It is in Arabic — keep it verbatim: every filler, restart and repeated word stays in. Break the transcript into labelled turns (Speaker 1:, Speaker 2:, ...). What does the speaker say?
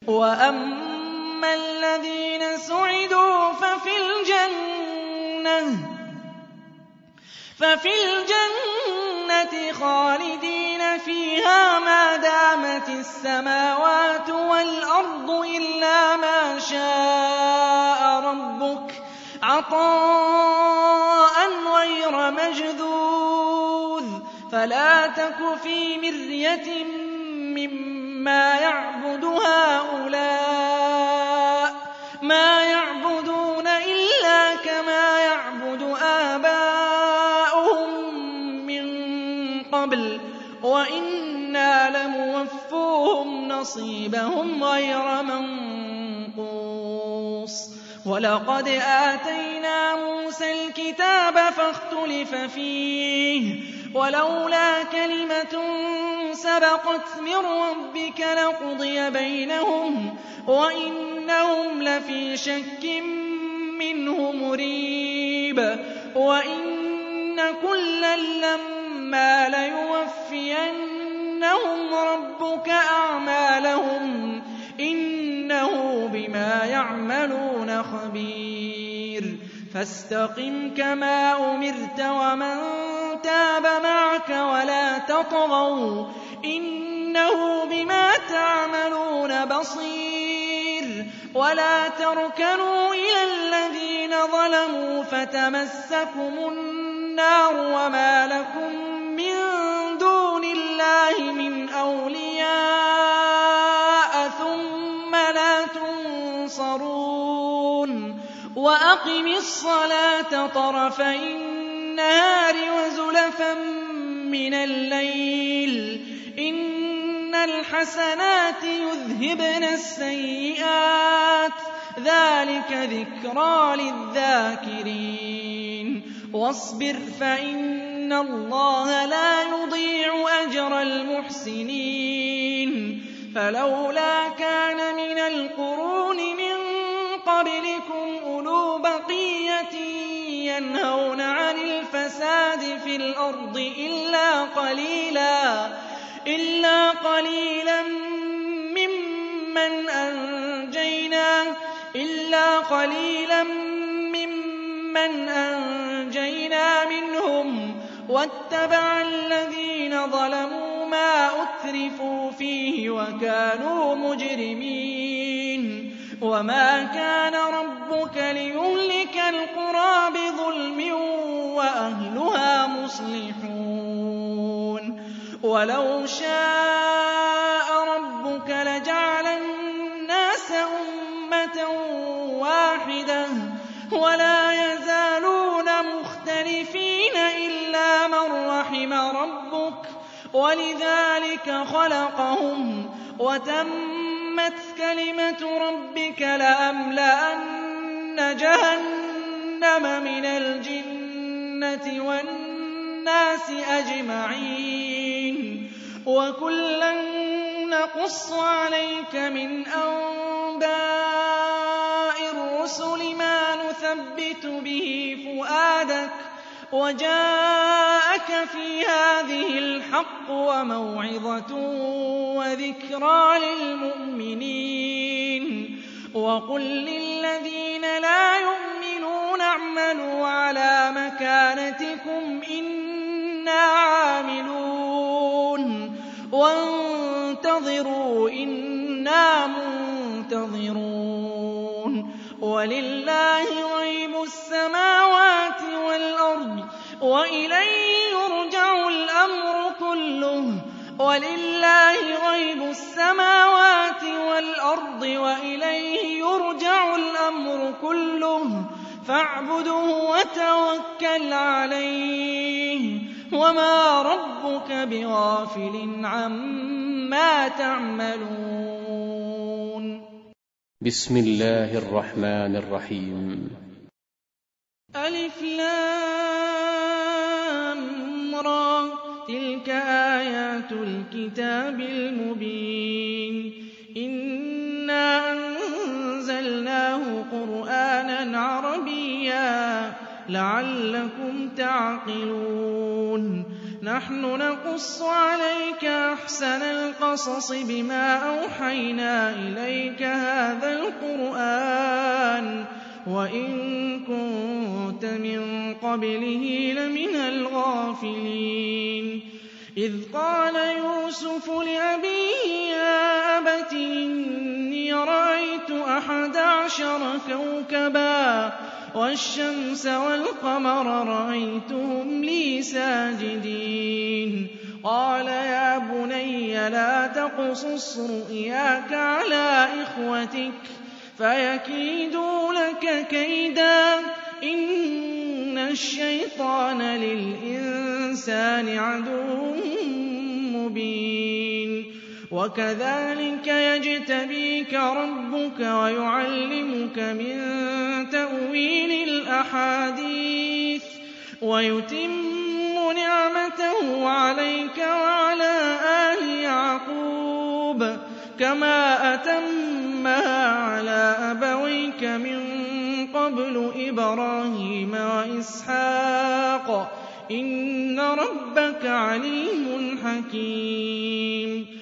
Speaker 1: وَأَمَّا الَّذِينَ سُعِدُوا فَفِي الْجَنَّةِ فَفِي الْجَنَّةِ خَالِدِينَ فِيهَا مَا دَامَتِ السَّمَاوَاتُ وَالْأَرْضُ إِلَّا مَا شَاءَ رَبُّكَ عَطَاءً غَيْرَ مَجْذُوذٍ فَلَا تَكُ فِي مِرْيَةٍ مِّمَّا يَعْبُدُ هَٰؤُلَاءِ ۚ مَا يَعْبُدُونَ إِلَّا كَمَا يَعْبُدُ آبَاؤُهُم مِّن قَبْلُ وَإِنَّا لَمُوَفُّوهُمْ نَصِيبَهُمْ غَيْرَ مَنقُوصٍ وَلَقَدْ آتَيْنَا مُوسَى الْكِتَابَ فَاخْتُلِفَ فِيهِ وَلَوْلَا كَلِمَةٌ سَبَقَتْ مِن رَّبِّكَ لَقُضِيَ بَيْنَهُمْ وَإِنَّهُمْ لَفِي شَكٍّ مِّنْهُ مُرِيبٍ وَإِنَّ كُلًّا لَّمَّا لَيُوَفِّيَنَّهُمْ رَبُّكَ أَعْمَالَهُمْ إِنَّهُ بِمَا يَعْمَلُونَ خَبِيرٌ فَاسْتَقِمْ كَمَا أُمِرْتَ وَمَن تَابَ مَعَكَ وَلَا تَطْغَوْا ۚ إِنَّهُ بِمَا تَعْمَلُونَ بَصِيرٌ وَلَا تَرْكَنُوا إِلَى الَّذِينَ ظَلَمُوا فَتَمَسَّكُمُ النَّارُ وَمَا لَكُم مِّن دُونِ اللَّهِ مِنْ أَوْلِيَاءَ ثُمَّ لَا تُنصَرُونَ وَأَقِمِ الصَّلَاةَ طَرَفَيِ النَّهَارِ وَزُلَفًا مِّنَ اللَّيْلِ ۚ إِنَّ الْحَسَنَاتِ يُذْهِبْنَ السَّيِّئَاتِ ۚ ذَٰلِكَ ذِكْرَىٰ لِلذَّاكِرِينَ وَاصْبِرْ فَإِنَّ اللَّهَ لَا يُضِيعُ أَجْرَ الْمُحْسِنِينَ فَلَوْلَا كَانَ مِنَ الْقُرُونِ مِن قَبْلِكُمْ أُولُو بَقِيَّةٍ يَنْهَوْنَ عَنِ الْفَسَادِ فِي الْأَرْضِ إِلَّا قَلِيلًا إِلَّا قَلِيلًا مِّمَّنْ أَنجَيْنَا إِلَّا قَلِيلًا مِّمَّنْ أَنجَيْنَا مِنْهُمْ وَاتَّبَعَ الَّذِينَ ظَلَمُوا مَا أُتْرِفُوا فِيهِ وَكَانُوا مُجْرِمِينَ وَمَا كَانَ رَبُّكَ لِيُهْلِكَ الْقُرَىٰ بِظُلْمٍ وَأَهْلُهَا مُصْلِحُونَ وَلَوْ شَاءَ رَبُّكَ لَجَعَلَ النَّاسَ أُمَّةً وَاحِدَةً وَلَا يَزَالُونَ مُخْتَلِفِينَ إِلَّا مَن رَّحِمَ رَبُّكَ وَلِذَٰلِكَ خَلَقَهُمْ وَتَمَّتْ كَلِمَةُ رَبِّكَ لَأَمْلَأَنَّ جَهَنَّمَ مِنَ الْجِنَّةِ وَالنَّاسِ أَجْمَعِينَ وَكُلًّا نَّقُصُّ عَلَيْكَ مِنْ أَنبَاءِ الرُّسُلِ مَا نُثَبِّتُ بِهِ فُؤَادَكَ وَجَاءَكَ فِي هَٰذِهِ الْحَقُّ وَمَوْعِظَةٌ وَذِكْرَىٰ لِلْمُؤْمِنِينَ وَقُل لِّلَّذِينَ لَا يُؤْمِنُونَ اعْمَلُوا عَلَىٰ مَكَانَتِكُمْ إِنَّا عَامِلُونَ وَانتَظِرُوا إِنَّا مُنتَظِرُونَ وَلِلَّهِ غَيْبُ السَّمَاوَاتِ وَالْأَرْضِ وَإِلَيْهِ يُرْجَعُ الْأَمْرُ كُلُّهُ وَلِلَّهِ غَيْبُ السَّمَاوَاتِ وَالْأَرْضِ وَإِلَيْهِ يُرْجَعُ الْأَمْرُ كُلُّهُ فَاعْبُدْهُ وَتَوَكَّلْ عَلَيْهِ وَمَا رَبُّكَ بِغَافِلٍ عَمَّا تَعْمَلُونَ
Speaker 2: بسم الله الرحمن الرحيم
Speaker 1: ألف لام را تلك آيات الكتاب المبين إنا أنزلناه قرآنا عربيا لعلكم تعقلون نحن نقص عليك أحسن القصص بما أوحينا إليك وَإِن كُنتَ مِن قَبْلِهِ لَمِنَ الْغَافِلِينَ إِذْ قَالَ يُوسُفُ لِأَبِيهِ يَا أَبَتِ إِنِّي رَأَيْتُ أَحَدَ عَشَرَ كَوْكَبًا وَالشَّمْسَ وَالْقَمَرَ رَأَيْتُهُمْ لِي سَاجِدِينَ قَالَ يَا بُنَيَّ لَا تَقْصُصْ رُؤْيَاكَ عَلَىٰ إِخْوَتِكَ فَيَكِيدُوا لَكَ كَيْدًا ۖ إِنَّ الشَّيْطَانَ لِلْإِنسَانِ عَدُوٌّ مُّبِينٌ وَكَذَٰلِكَ يَجْتَبِيكَ رَبُّكَ وَيُعَلِّمُكَ مِن تَأْوِيلِ الْأَحَادِيثِ وَيُتِمُّ نِعْمَتَهُ عَلَيْكَ وَعَلَىٰ آلِ يَعْقُوبَ كَمَا أَتَمَّهَا عَلَىٰ أَبَوَيْكَ مِن قَبْلُ إِبْرَاهِيمَ وَإِسْحَاقَ ۚ إِنَّ رَبَّكَ عَلِيمٌ حَكِيمٌ